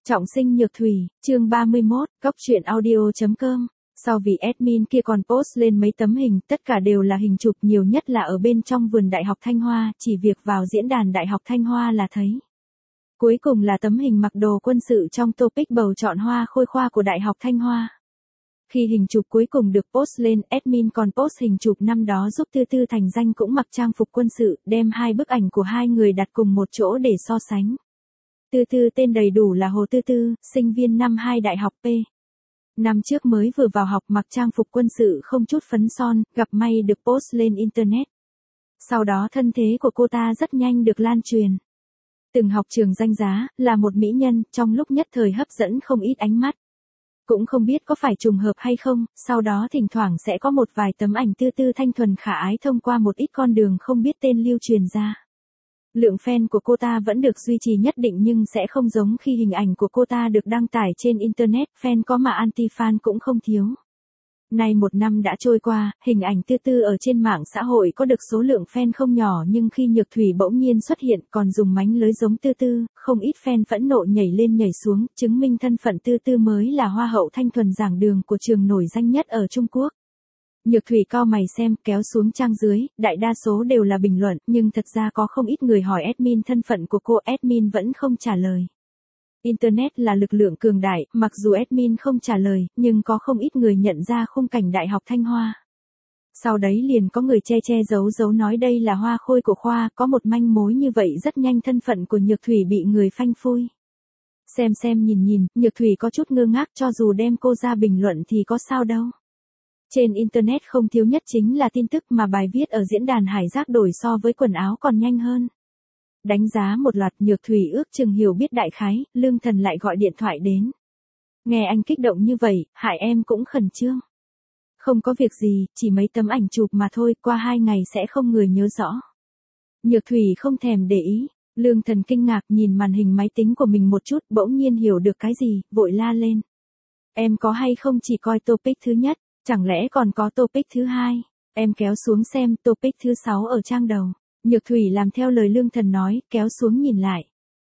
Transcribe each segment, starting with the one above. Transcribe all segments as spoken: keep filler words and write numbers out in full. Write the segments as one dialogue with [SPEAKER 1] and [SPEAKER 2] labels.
[SPEAKER 1] Trọng sinh Nhược Thủy, chương ba mươi mốt, cóc truyện audio chấm com. Sau vì admin kia còn post lên mấy tấm hình, tất cả đều là hình chụp, nhiều nhất là ở bên trong vườn Đại học Thanh Hoa, chỉ việc vào diễn đàn Đại học Thanh Hoa là thấy. Cuối cùng là tấm hình mặc đồ quân sự trong topic bầu chọn hoa khôi khoa của Đại học Thanh Hoa. Khi hình chụp cuối cùng được post lên, admin còn post hình chụp năm đó giúp Tư Tư thành danh cũng mặc trang phục quân sự, đem hai bức ảnh của hai người đặt cùng một chỗ để so sánh. Tư Tư tên đầy đủ là Hồ Tư Tư, sinh viên năm hai Đại học P. Năm trước mới vừa vào học, mặc trang phục quân sự không chút phấn son, gặp may được post lên Internet. Sau đó thân thế của cô ta rất nhanh được lan truyền. Từng học trường danh giá, là một mỹ nhân, trong lúc nhất thời hấp dẫn không ít ánh mắt. Cũng không biết có phải trùng hợp hay không, sau đó thỉnh thoảng sẽ có một vài tấm ảnh Tư Tư thanh thuần khả ái thông qua một ít con đường không biết tên lưu truyền ra. Lượng fan của cô ta vẫn được duy trì nhất định nhưng sẽ không giống khi hình ảnh của cô ta được đăng tải trên Internet, fan có mà anti-fan cũng không thiếu. Nay một năm đã trôi qua, hình ảnh Tư Tư ở trên mạng xã hội có được số lượng fan không nhỏ, nhưng khi Nhược Thủy bỗng nhiên xuất hiện còn dùng mánh lưới giống Tư Tư, không ít fan phẫn nộ nhảy lên nhảy xuống, chứng minh thân phận Tư Tư mới là hoa hậu thanh thuần giảng đường của trường nổi danh nhất ở Trung Quốc. Nhược Thủy cau mày xem, kéo xuống trang dưới, đại đa số đều là bình luận, nhưng thật ra có không ít người hỏi admin thân phận của cô, admin vẫn không trả lời. Internet là lực lượng cường đại, mặc dù admin không trả lời, nhưng có không ít người nhận ra khung cảnh Đại học Thanh Hoa. Sau đấy liền có người che che giấu giấu nói đây là hoa khôi của khoa, có một manh mối như vậy rất nhanh thân phận của Nhược Thủy bị người phanh phui. Xem xem nhìn nhìn, Nhược Thủy có chút ngơ ngác, cho dù đem cô ra bình luận thì có sao đâu. Trên Internet không thiếu nhất chính là tin tức, mà bài viết ở diễn đàn Hải Giác đổi so với quần áo còn nhanh hơn. Đánh giá một loạt, Nhược Thủy ước chừng hiểu biết đại khái, Lương Thần lại gọi điện thoại đến. Nghe anh kích động như vậy, hại em cũng khẩn trương. Không có việc gì, chỉ mấy tấm ảnh chụp mà thôi, qua hai ngày sẽ không người nhớ rõ. Nhược Thủy không thèm để ý, Lương Thần kinh ngạc nhìn màn hình máy tính của mình một chút, bỗng nhiên hiểu được cái gì, vội la lên. Em có hay không chỉ coi topic thứ nhất, chẳng lẽ còn có topic thứ hai? Em kéo xuống xem, topic thứ sáu ở trang đầu. Nhược Thủy làm theo lời Lương Thần nói, kéo xuống nhìn lại.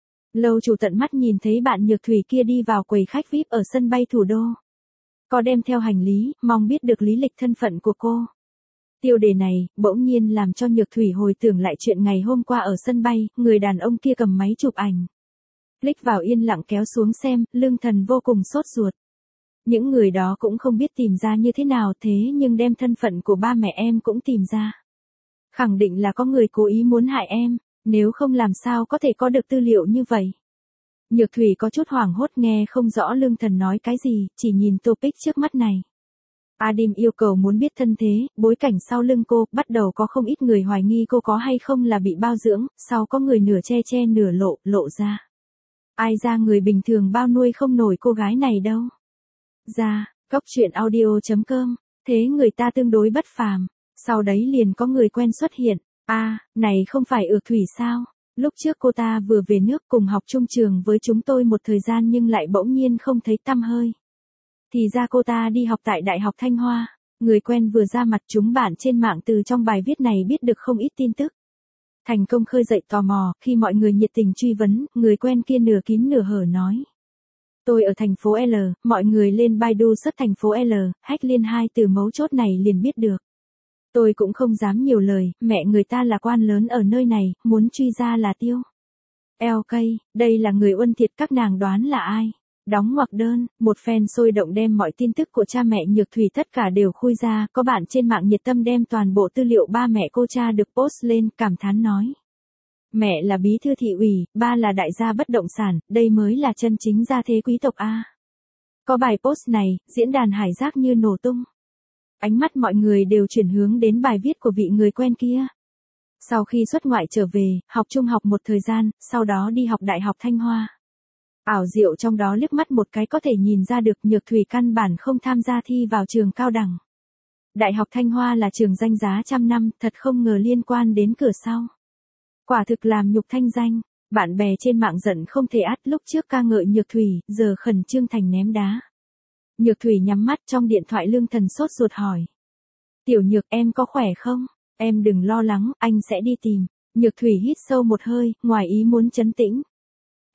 [SPEAKER 1] Lâu chủ tận mắt nhìn thấy bạn Nhược Thủy kia đi vào quầy khách vi ai pi ở sân bay thủ đô. Có đem theo hành lý, mong biết được lý lịch thân phận của cô. Tiêu đề này, bỗng nhiên làm cho Nhược Thủy hồi tưởng lại chuyện ngày hôm qua ở sân bay, người đàn ông kia cầm máy chụp ảnh. Click vào yên lặng kéo xuống xem, Lương Thần vô cùng sốt ruột. Những người đó cũng không biết tìm ra như thế nào, thế nhưng đem thân phận của ba mẹ em cũng tìm ra. Khẳng định là có người cố ý muốn hại em, nếu không làm sao có thể có được tư liệu như vậy. Nhược Thủy có chút hoảng hốt nghe không rõ Lương Thần nói cái gì, chỉ nhìn topic trước mắt này. Adim yêu cầu muốn biết thân thế, bối cảnh sau lưng cô, bắt đầu có không ít người hoài nghi cô có hay không là bị bao dưỡng, sau có người nửa che che nửa lộ, lộ ra. Ai ra người bình thường bao nuôi không nổi cô gái này đâu. Ra, cóc truyện audio chấm com, thế người ta tương đối bất phàm. Sau đấy liền có người quen xuất hiện. A, à, này không phải Nhược Thủy sao? Lúc trước cô ta vừa về nước cùng học chung trường với chúng tôi một thời gian nhưng lại bỗng nhiên không thấy tăm hơi. Thì ra cô ta đi học tại Đại học Thanh Hoa. Người quen vừa ra mặt, chúng bạn trên mạng từ trong bài viết này biết được không ít tin tức. Thành công khơi dậy tò mò, khi mọi người nhiệt tình truy vấn, người quen kia nửa kín nửa hở nói. Tôi ở thành phố L, mọi người lên Baidu search thành phố L, hack liên hai từ mấu chốt này liền biết được. Tôi cũng không dám nhiều lời, mẹ người ta là quan lớn ở nơi này, muốn truy ra là tiêu. lờ ca, đây là người Uân Thiệt, các nàng đoán là ai? Đóng ngoặc đơn, một fan sôi động đem mọi tin tức của cha mẹ Nhược Thủy tất cả đều khui ra, có bạn trên mạng nhiệt tâm đem toàn bộ tư liệu ba mẹ cô cha được post lên, cảm thán nói. Mẹ là bí thư thị ủy, ba là đại gia bất động sản, đây mới là chân chính gia thế quý tộc a. Có bài post này, diễn đàn Hải Giác như nổ tung. Ánh mắt mọi người đều chuyển hướng đến bài viết của vị người quen kia. Sau khi xuất ngoại trở về, học trung học một thời gian, sau đó đi học Đại học Thanh Hoa. Ảo diệu trong đó liếc mắt một cái có thể nhìn ra được Nhược Thủy căn bản không tham gia thi vào trường cao đẳng. Đại học Thanh Hoa là trường danh giá trăm năm, thật không ngờ liên quan đến cửa sau. Quả thực làm nhục thanh danh, bạn bè trên mạng giận không thể át, lúc trước ca ngợi Nhược Thủy, giờ khẩn trương thành ném đá. Nhược Thủy nhắm mắt, trong điện thoại Lương Thần sốt ruột hỏi. Tiểu Nhược, em có khỏe không? Em đừng lo lắng, anh sẽ đi tìm. Nhược Thủy hít sâu một hơi, ngoài ý muốn trấn tĩnh.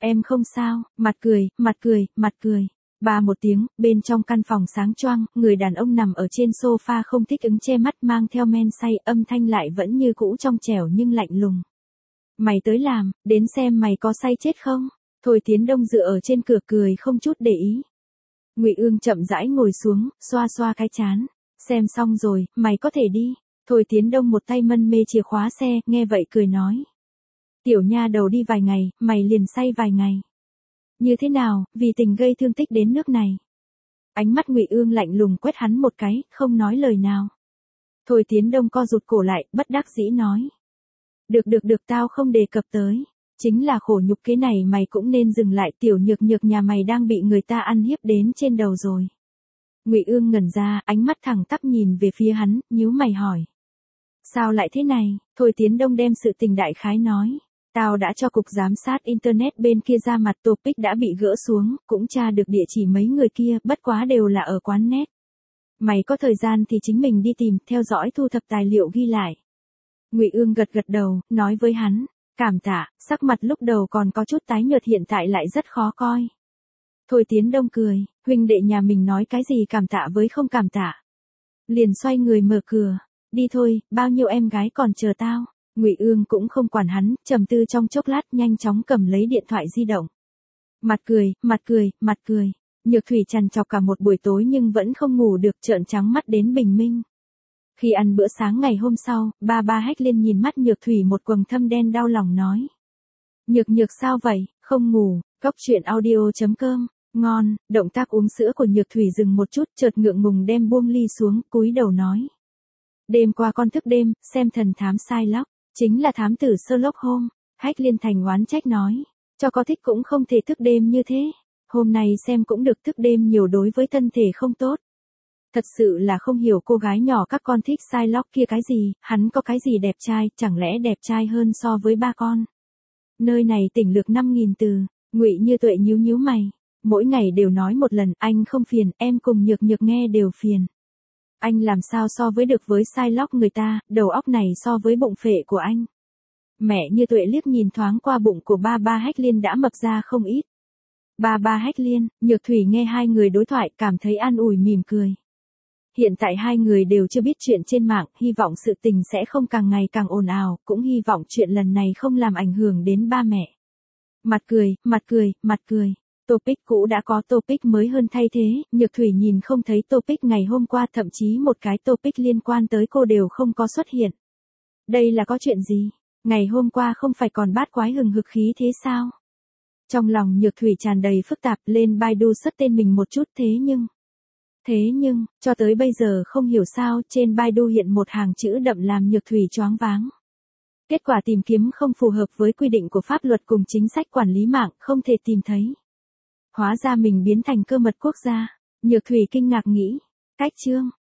[SPEAKER 1] Em không sao, mặt cười, mặt cười, mặt cười. Ba một tiếng, bên trong căn phòng sáng choang, người đàn ông nằm ở trên sofa không thích ứng che mắt mang theo men say, âm thanh lại vẫn như cũ trong trẻo nhưng lạnh lùng. Mày tới làm, đến xem mày có say chết không? Thôi Tiến Đông dựa ở trên cửa cười không chút để ý. Ngụy Ương chậm rãi ngồi xuống, xoa xoa cái trán. Xem xong rồi, mày có thể đi. Thôi Tiến Đông một tay mân mê chìa khóa xe, nghe vậy cười nói. Tiểu nha đầu đi vài ngày, mày liền say vài ngày. Như thế nào, vì tình gây thương tích đến nước này. Ánh mắt Ngụy Ương lạnh lùng quét hắn một cái, không nói lời nào. Thôi Tiến Đông co rụt cổ lại, bất đắc dĩ nói. Được được được, tao không đề cập tới. Chính là khổ nhục cái này mày cũng nên dừng lại, tiểu nhược nhược nhà mày đang bị người ta ăn hiếp đến trên đầu rồi. Ngụy Ương ngẩn ra, ánh mắt thẳng tắp nhìn về phía hắn, nhíu mày hỏi. Sao lại thế này? Thôi Tiến Đông đem sự tình đại khái nói. Tao đã cho cục giám sát internet bên kia ra mặt, topic đã bị gỡ xuống, cũng tra được địa chỉ mấy người kia, bất quá đều là ở quán net. Mày có thời gian thì chính mình đi tìm, theo dõi thu thập tài liệu ghi lại. Ngụy Ương gật gật đầu, nói với hắn. Cảm tạ, sắc mặt lúc đầu còn có chút tái nhợt hiện tại lại rất khó coi. Thôi Tiến Đông cười, huynh đệ nhà mình nói cái gì cảm tạ với không cảm tạ. Liền xoay người mở cửa, đi thôi, bao nhiêu em gái còn chờ tao. Ngụy Ương cũng không quản hắn, trầm tư trong chốc lát nhanh chóng cầm lấy điện thoại di động. Mặt cười, mặt cười, mặt cười. Nhược Thủy trằn trọc cả một buổi tối nhưng vẫn không ngủ được, trợn trắng mắt đến bình minh. Khi ăn bữa sáng ngày hôm sau, ba ba Hách Liên nhìn mắt Nhược Thủy một quầng thâm đen đau lòng nói. Nhược nhược sao vậy, không ngủ, cóc truyện audio chấm com, ngon, động tác uống sữa của Nhược Thủy dừng một chút, chợt ngượng ngùng đem buông ly xuống, cúi đầu nói. Đêm qua con thức đêm, xem thần thám Sherlock, chính là thám tử Sherlock Holmes. Hách Liên thành oán trách nói, cho có thích cũng không thể thức đêm như thế, hôm nay xem cũng được, thức đêm nhiều đối với thân thể không tốt. Thật sự là không hiểu cô gái nhỏ các con thích Sherlock kia cái gì, hắn có cái gì đẹp trai, chẳng lẽ đẹp trai hơn so với ba con. Nơi này tỉnh lược năm nghìn từ, Ngụy Như Tuệ nhíu nhíu mày, mỗi ngày đều nói một lần, anh không phiền, em cùng Nhược Nhược nghe đều phiền. Anh làm sao so với được với Sherlock người ta, đầu óc này so với bụng phệ của anh. Mẹ Như Tuệ liếc nhìn thoáng qua bụng của ba ba Hách Liên đã mập ra không ít. Ba ba Hách Liên, Nhược Thủy nghe hai người đối thoại cảm thấy an ủi mỉm cười. Hiện tại hai người đều chưa biết chuyện trên mạng, hy vọng sự tình sẽ không càng ngày càng ồn ào, cũng hy vọng chuyện lần này không làm ảnh hưởng đến ba mẹ. Mặt cười, mặt cười, mặt cười. Topic cũ đã có topic mới hơn thay thế, Nhược Thủy nhìn không thấy topic ngày hôm qua, thậm chí một cái topic liên quan tới cô đều không có xuất hiện. Đây là có chuyện gì? Ngày hôm qua không phải còn bát quái hừng hực khí thế sao? Trong lòng Nhược Thủy tràn đầy phức tạp, lên Baidu search tên mình một chút, thế nhưng... Thế nhưng, cho tới bây giờ không hiểu sao, trên Baidu hiện một hàng chữ đậm làm Nhược Thủy choáng váng. Kết quả tìm kiếm không phù hợp với quy định của pháp luật cùng chính sách quản lý mạng, không thể tìm thấy. Hóa ra mình biến thành cơ mật quốc gia. Nhược Thủy kinh ngạc nghĩ, cách chương,